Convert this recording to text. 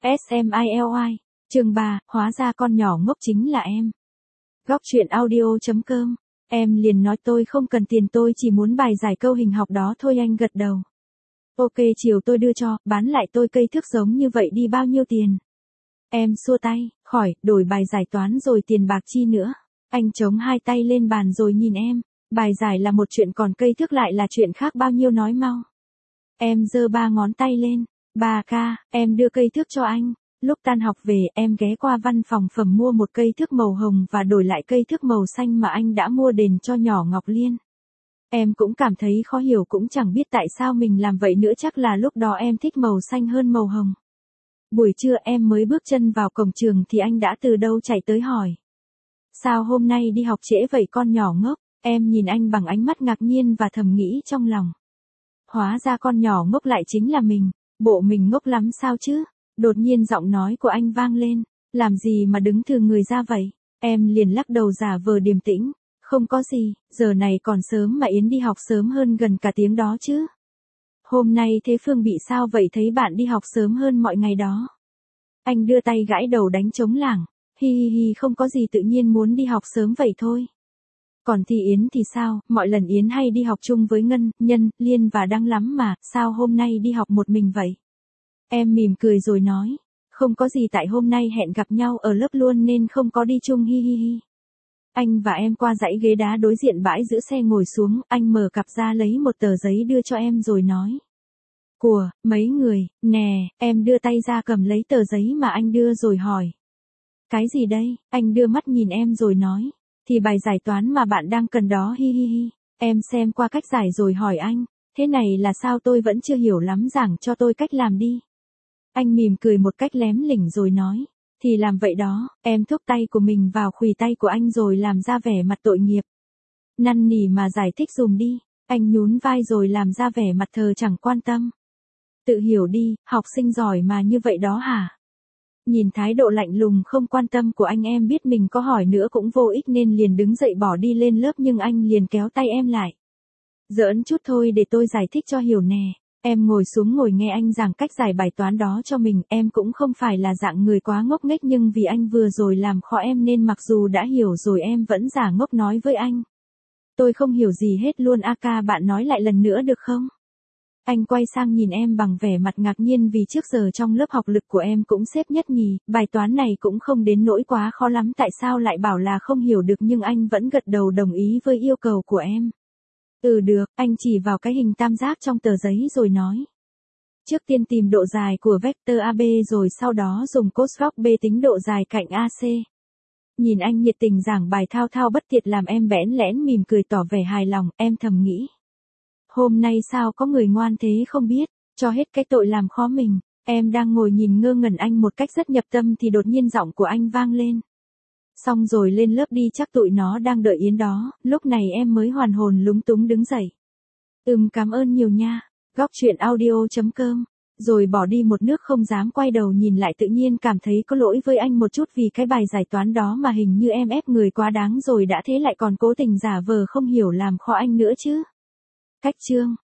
SMILY. Chương 3, hóa ra con nhỏ ngốc chính là em. Góc truyện audio.com. Em liền nói tôi không cần tiền, tôi chỉ muốn bài giải câu hình học đó thôi. Anh gật đầu. Ok, chiều tôi đưa cho, bán lại tôi cây thước giống như vậy đi bao nhiêu tiền? Em xua tay, khỏi, đổi bài giải toán rồi tiền bạc chi nữa. Anh chống hai tay lên bàn rồi nhìn em. Bài giải là một chuyện còn cây thước lại là chuyện khác, bao nhiêu nói mau. Em giơ 3 ngón tay lên. 3K, em đưa cây thước cho anh. Lúc tan học về, em ghé qua văn phòng phẩm mua một cây thước màu hồng và đổi lại cây thước màu xanh mà anh đã mua đền cho nhỏ Ngọc Liên. Em cũng cảm thấy khó hiểu, cũng chẳng biết tại sao mình làm vậy nữa, chắc là lúc đó em thích màu xanh hơn màu hồng. Buổi trưa em mới bước chân vào cổng trường thì anh đã từ đâu chạy tới hỏi. Sao hôm nay đi học trễ vậy con nhỏ ngốc? Em nhìn anh bằng ánh mắt ngạc nhiên và thầm nghĩ trong lòng. Hóa ra con nhỏ ngốc lại chính là mình, bộ mình ngốc lắm sao chứ? Đột nhiên giọng nói của anh vang lên, làm gì mà đứng thừ người ra vậy? Em liền lắc đầu giả vờ điềm tĩnh, không có gì, giờ này còn sớm mà Yến đi học sớm hơn gần cả tiếng đó chứ. Hôm nay Thế Phương bị sao vậy, thấy bạn đi học sớm hơn mọi ngày đó? Anh đưa tay gãi đầu đánh trống lảng, hi hi hi, không có gì, tự nhiên muốn đi học sớm vậy thôi. Còn thì Yến thì sao, mọi lần Yến hay đi học chung với Ngân, Nhân, Liên và Đăng lắm mà, sao hôm nay đi học một mình vậy? Em mỉm cười rồi nói, không có gì, tại hôm nay hẹn gặp nhau ở lớp luôn nên không có đi chung, hi hi hi. Anh và em qua dãy ghế đá đối diện bãi giữ xe ngồi xuống, anh mở cặp ra lấy một tờ giấy đưa cho em rồi nói. Của, mấy người, nè, em đưa tay ra cầm lấy tờ giấy mà anh đưa rồi hỏi. Cái gì đây? Anh đưa mắt nhìn em rồi nói. Thì bài giải toán mà bạn đang cần đó, hi hi hi. Em xem qua cách giải rồi hỏi anh, thế này là sao, tôi vẫn chưa hiểu lắm, giảng cho tôi cách làm đi. Anh mỉm cười một cách lém lỉnh rồi nói, thì làm vậy đó. Em thúc tay của mình vào khuỷu tay của anh rồi làm ra vẻ mặt tội nghiệp. Năn nỉ mà giải thích dùm đi. Anh nhún vai rồi làm ra vẻ mặt thờ chẳng quan tâm. Tự hiểu đi, học sinh giỏi mà như vậy đó hả? Nhìn thái độ lạnh lùng không quan tâm của anh, em biết mình có hỏi nữa cũng vô ích nên liền đứng dậy bỏ đi lên lớp, nhưng anh liền kéo tay em lại. Giỡn chút thôi, để tôi giải thích cho hiểu nè. Em ngồi xuống ngồi nghe anh giảng cách giải bài toán đó cho mình. Em cũng không phải là dạng người quá ngốc nghếch, nhưng vì anh vừa rồi làm khó em nên mặc dù đã hiểu rồi em vẫn giả ngốc nói với anh. Tôi không hiểu gì hết luôn, Ca, bạn nói lại lần nữa được không? Anh quay sang nhìn em bằng vẻ mặt ngạc nhiên vì trước giờ trong lớp học lực của em cũng xếp nhất nhì, bài toán này cũng không đến nỗi quá khó lắm, tại sao lại bảo là không hiểu được, nhưng anh vẫn gật đầu đồng ý với yêu cầu của em. Được, anh chỉ vào cái hình tam giác trong tờ giấy rồi nói. Trước tiên tìm độ dài của vectơ AB rồi sau đó dùng cos góc B tính độ dài cạnh AC. Nhìn anh nhiệt tình giảng bài thao thao bất tuyệt làm em bẽn lẽn mỉm cười tỏ vẻ hài lòng, em thầm nghĩ. Hôm nay sao có người ngoan thế không biết, cho hết cái tội làm khó mình. Em đang ngồi nhìn ngơ ngẩn anh một cách rất nhập tâm thì đột nhiên giọng của anh vang lên. Xong rồi, lên lớp đi, chắc tụi nó đang đợi Yến đó. Lúc này em mới hoàn hồn lúng túng đứng dậy. Cảm ơn nhiều nha. Góc truyện audio.com. Rồi bỏ đi một nước, không dám quay đầu nhìn lại, tự nhiên cảm thấy có lỗi với anh một chút vì cái bài giải toán đó mà hình như em ép người quá đáng rồi, đã thế lại còn cố tình giả vờ không hiểu làm khó anh nữa chứ. Cách chương